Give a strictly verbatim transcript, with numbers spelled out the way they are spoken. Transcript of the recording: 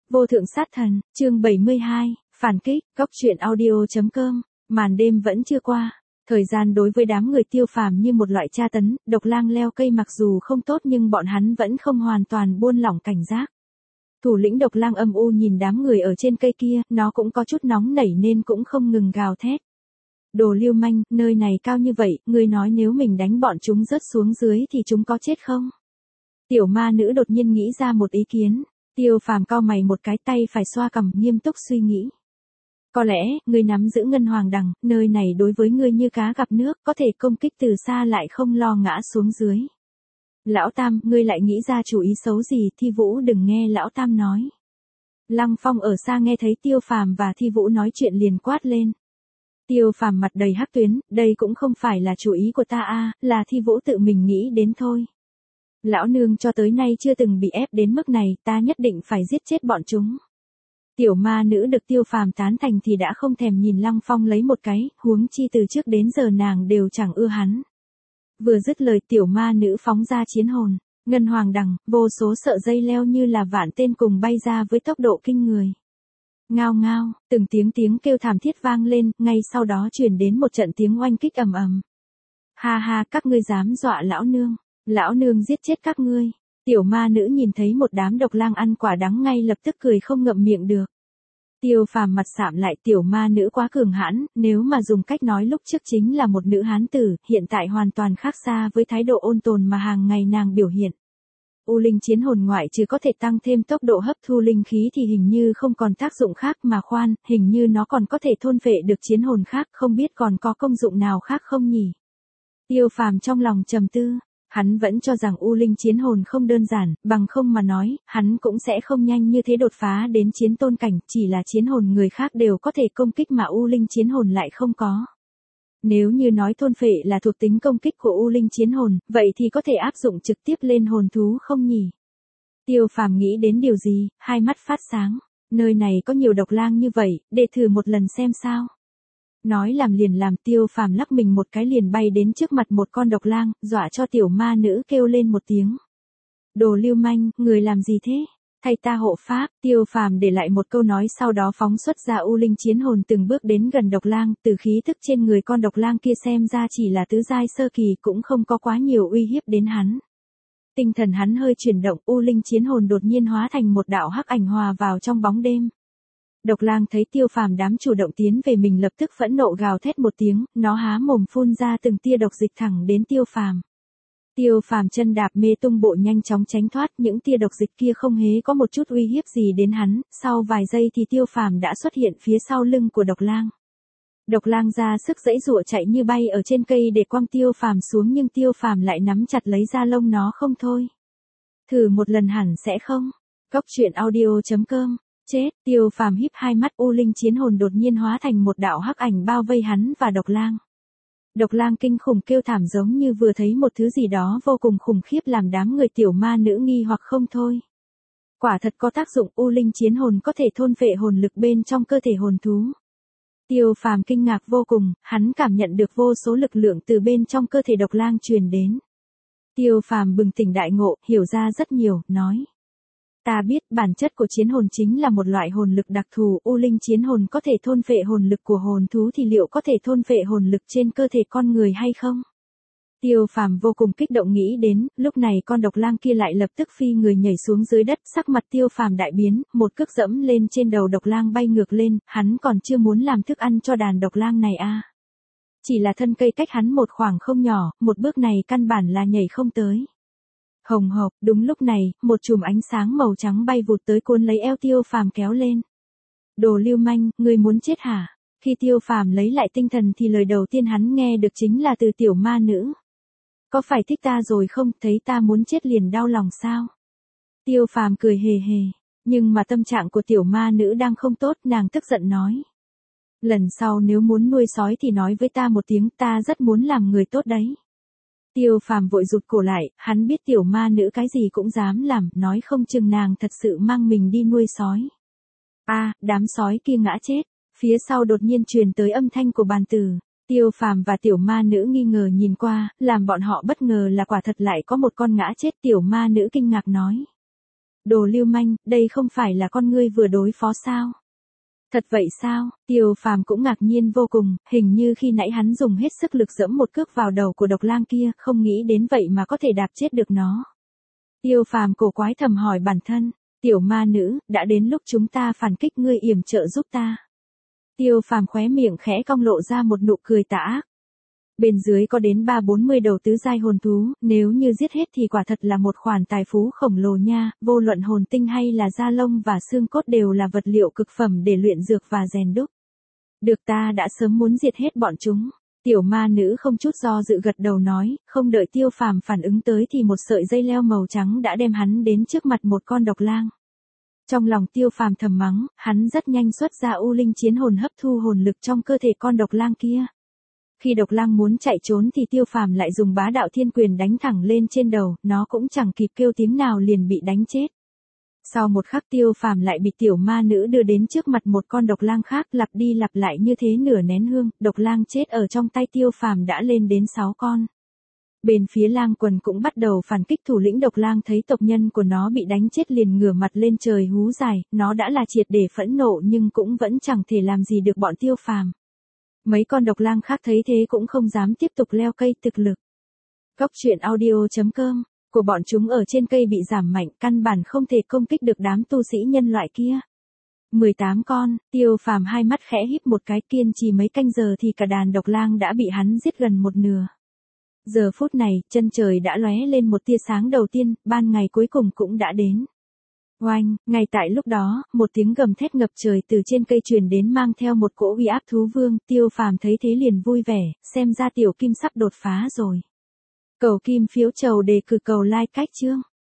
Vô thượng sát thần, chương bảy mươi hai, phản kích, góc truyện audio.com, màn đêm vẫn chưa qua. Thời gian đối với đám người Tiêu Phàm như một loại tra tấn, độc lang leo cây mặc dù không tốt nhưng bọn hắn vẫn không hoàn toàn buông lỏng cảnh giác. Thủ lĩnh độc lang âm u nhìn đám người ở trên cây kia, nó cũng có chút nóng nảy nên cũng không ngừng gào thét. Đồ lưu manh, nơi này cao như vậy, ngươi nói nếu mình đánh bọn chúng rớt xuống dưới thì chúng có chết không? Tiểu ma nữ đột nhiên nghĩ ra một ý kiến. Tiêu Phàm cau mày một cái, tay phải xoa cằm, nghiêm túc suy nghĩ. Có lẽ, ngươi nắm giữ ngân hoàng đằng, nơi này đối với ngươi như cá gặp nước, có thể công kích từ xa lại không lo ngã xuống dưới. Lão Tam, ngươi lại nghĩ ra chủ ý xấu gì? Thi Vũ đừng nghe Lão Tam nói. Lăng Phong ở xa nghe thấy Tiêu Phàm và Thi Vũ nói chuyện liền quát lên. Tiêu Phàm mặt đầy hắc tuyến, đây cũng không phải là chủ ý của ta a, là Thi Vũ tự mình nghĩ đến thôi. Lão nương cho tới nay chưa từng bị ép đến mức này, ta nhất định phải giết chết bọn chúng. Tiểu ma nữ được Tiêu Phàm tán thành thì đã không thèm nhìn Lăng Phong lấy một cái, huống chi từ trước đến giờ nàng đều chẳng ưa hắn. Vừa dứt lời tiểu ma nữ phóng ra chiến hồn, ngân hoàng đằng, vô số sợi dây leo như là vạn tên cùng bay ra với tốc độ kinh người. Ngao ngao, từng tiếng tiếng kêu thảm thiết vang lên, ngay sau đó truyền đến một trận tiếng oanh kích ầm ầm. Ha ha, các ngươi dám dọa lão nương. Lão nương giết chết các ngươi. Tiểu ma nữ nhìn thấy một đám độc lang ăn quả đắng ngay lập tức cười không ngậm miệng được. Tiêu Phàm mặt sạm lại, tiểu ma nữ quá cường hãn, nếu mà dùng cách nói lúc trước chính là một nữ hán tử, hiện tại hoàn toàn khác xa với thái độ ôn tồn mà hàng ngày nàng biểu hiện. U linh chiến hồn ngoại trừ có thể tăng thêm tốc độ hấp thu linh khí thì hình như không còn tác dụng khác mà khoan, hình như nó còn có thể thôn phệ được chiến hồn khác, không biết còn có công dụng nào khác không nhỉ? Tiêu Phàm trong lòng trầm tư. Hắn vẫn cho rằng U linh chiến hồn không đơn giản, bằng không mà nói, hắn cũng sẽ không nhanh như thế đột phá đến chiến tôn cảnh, chỉ là chiến hồn người khác đều có thể công kích mà U linh chiến hồn lại không có. Nếu như nói thôn phệ là thuộc tính công kích của U linh chiến hồn, vậy thì có thể áp dụng trực tiếp lên hồn thú không nhỉ? Tiêu Phàm nghĩ đến điều gì, hai mắt phát sáng, nơi này có nhiều độc lang như vậy, để thử một lần xem sao. Nói làm liền làm, Tiêu Phàm lắc mình một cái liền bay đến trước mặt một con độc lang, dọa cho tiểu ma nữ kêu lên một tiếng. Đồ lưu manh, người làm gì thế? Thay ta hộ pháp. Tiêu Phàm để lại một câu nói sau đó phóng xuất ra U linh chiến hồn từng bước đến gần độc lang, từ khí thức trên người con độc lang kia xem ra chỉ là tứ giai sơ kỳ, cũng không có quá nhiều uy hiếp đến hắn. Tinh thần hắn hơi chuyển động, U linh chiến hồn đột nhiên hóa thành một đạo hắc ảnh hòa vào trong bóng đêm. Độc lang thấy Tiêu Phàm dám chủ động tiến về mình lập tức phẫn nộ gào thét một tiếng, nó há mồm phun ra từng tia độc dịch thẳng đến Tiêu Phàm. Tiêu Phàm chân đạp mê tung bộ nhanh chóng tránh thoát, những tia độc dịch kia không hề có một chút uy hiếp gì đến hắn, sau vài giây thì Tiêu Phàm đã xuất hiện phía sau lưng của độc lang. Độc lang ra sức giãy giụa chạy như bay ở trên cây để quăng Tiêu Phàm xuống nhưng Tiêu Phàm lại nắm chặt lấy da lông nó không thôi. Thử một lần hẳn sẽ không. Góc truyện audio.com. Chết, Tiêu Phàm híp hai mắt, U linh chiến hồn đột nhiên hóa thành một đạo hắc ảnh bao vây hắn và độc lang. Độc lang kinh khủng kêu thảm giống như vừa thấy một thứ gì đó vô cùng khủng khiếp làm đám người tiểu ma nữ nghi hoặc không thôi. Quả thật có tác dụng, U linh chiến hồn có thể thôn phệ hồn lực bên trong cơ thể hồn thú. Tiêu Phàm kinh ngạc vô cùng, hắn cảm nhận được vô số lực lượng từ bên trong cơ thể độc lang truyền đến. Tiêu Phàm bừng tỉnh đại ngộ, hiểu ra rất nhiều, nói. Ta biết, bản chất của chiến hồn chính là một loại hồn lực đặc thù, U linh chiến hồn có thể thôn phệ hồn lực của hồn thú thì liệu có thể thôn phệ hồn lực trên cơ thể con người hay không? Tiêu Phàm vô cùng kích động nghĩ đến, lúc này con độc lang kia lại lập tức phi người nhảy xuống dưới đất, sắc mặt Tiêu Phàm đại biến, một cước dẫm lên trên đầu độc lang bay ngược lên, hắn còn chưa muốn làm thức ăn cho đàn độc lang này à. Chỉ là thân cây cách hắn một khoảng không nhỏ, một bước này căn bản là nhảy không tới. Hồng hộc, đúng lúc này, một chùm ánh sáng màu trắng bay vụt tới cuốn lấy eo Tiêu Phàm kéo lên. Đồ lưu manh, ngươi muốn chết hả? Khi Tiêu Phàm lấy lại tinh thần thì lời đầu tiên hắn nghe được chính là từ tiểu ma nữ. Có phải thích ta rồi không, thấy ta muốn chết liền đau lòng sao? Tiêu Phàm cười hề hề, nhưng mà tâm trạng của tiểu ma nữ đang không tốt, nàng tức giận nói. Lần sau nếu muốn nuôi sói thì nói với ta một tiếng, ta rất muốn làm người tốt đấy. Tiêu Phàm vội rụt cổ lại, hắn biết tiểu ma nữ cái gì cũng dám làm, nói không chừng nàng thật sự mang mình đi nuôi sói. A, à, đám sói kia ngã chết, phía sau đột nhiên truyền tới âm thanh của bàn tử. Tiêu Phàm và tiểu ma nữ nghi ngờ nhìn qua, làm bọn họ bất ngờ là quả thật lại có một con ngã chết, tiểu ma nữ kinh ngạc nói. Đồ lưu manh, đây không phải là con ngươi vừa đối phó sao? Thật vậy sao? Tiêu Phàm cũng ngạc nhiên vô cùng, hình như khi nãy hắn dùng hết sức lực giẫm một cước vào đầu của độc lang kia, không nghĩ đến vậy mà có thể đạp chết được nó. Tiêu Phàm cổ quái thầm hỏi bản thân, tiểu ma nữ, đã đến lúc chúng ta phản kích, ngươi yểm trợ giúp ta. Tiêu Phàm khóe miệng khẽ cong lộ ra một nụ cười tà ác. Bên dưới có đến ba bốn mươi đầu tứ giai hồn thú, nếu như giết hết thì quả thật là một khoản tài phú khổng lồ nha, vô luận hồn tinh hay là da lông và xương cốt đều là vật liệu cực phẩm để luyện dược và rèn đúc. Được, ta đã sớm muốn diệt hết bọn chúng. Tiểu ma nữ không chút do dự gật đầu nói, không đợi Tiêu Phàm phản ứng tới thì một sợi dây leo màu trắng đã đem hắn đến trước mặt một con độc lang. Trong lòng Tiêu Phàm thầm mắng, hắn rất nhanh xuất ra U Linh chiến hồn hấp thu hồn lực trong cơ thể con độc lang kia. Khi độc lang muốn chạy trốn thì Tiêu Phàm lại dùng bá đạo thiên quyền đánh thẳng lên trên đầu, nó cũng chẳng kịp kêu tiếng nào liền bị đánh chết. Sau một khắc Tiêu Phàm lại bị tiểu ma nữ đưa đến trước mặt một con độc lang khác, lặp đi lặp lại như thế nửa nén hương, độc lang chết ở trong tay Tiêu Phàm đã lên đến sáu con. Bên phía lang quần cũng bắt đầu phản kích, thủ lĩnh độc lang thấy tộc nhân của nó bị đánh chết liền ngửa mặt lên trời hú dài, nó đã là triệt để phẫn nộ nhưng cũng vẫn chẳng thể làm gì được bọn Tiêu Phàm. Mấy con độc lang khác thấy thế cũng không dám tiếp tục leo cây thực lực. Góc truyện audio chấm com của bọn chúng ở trên cây bị giảm mạnh, căn bản không thể công kích được đám tu sĩ nhân loại kia. mười tám con, Tiêu Phàm hai mắt khẽ híp một cái, kiên trì mấy canh giờ thì cả đàn độc lang đã bị hắn giết gần một nửa. Giờ phút này, chân trời đã lóe lên một tia sáng đầu tiên, ban ngày cuối cùng cũng đã đến. Oanh, ngay tại lúc đó, một tiếng gầm thét ngập trời từ trên cây truyền đến mang theo một cỗ uy áp thú vương, Tiêu Phàm thấy thế liền vui vẻ, xem ra tiểu kim sắp đột phá rồi. Cầu kim phiếu chầu đề cử cầu like cách chương.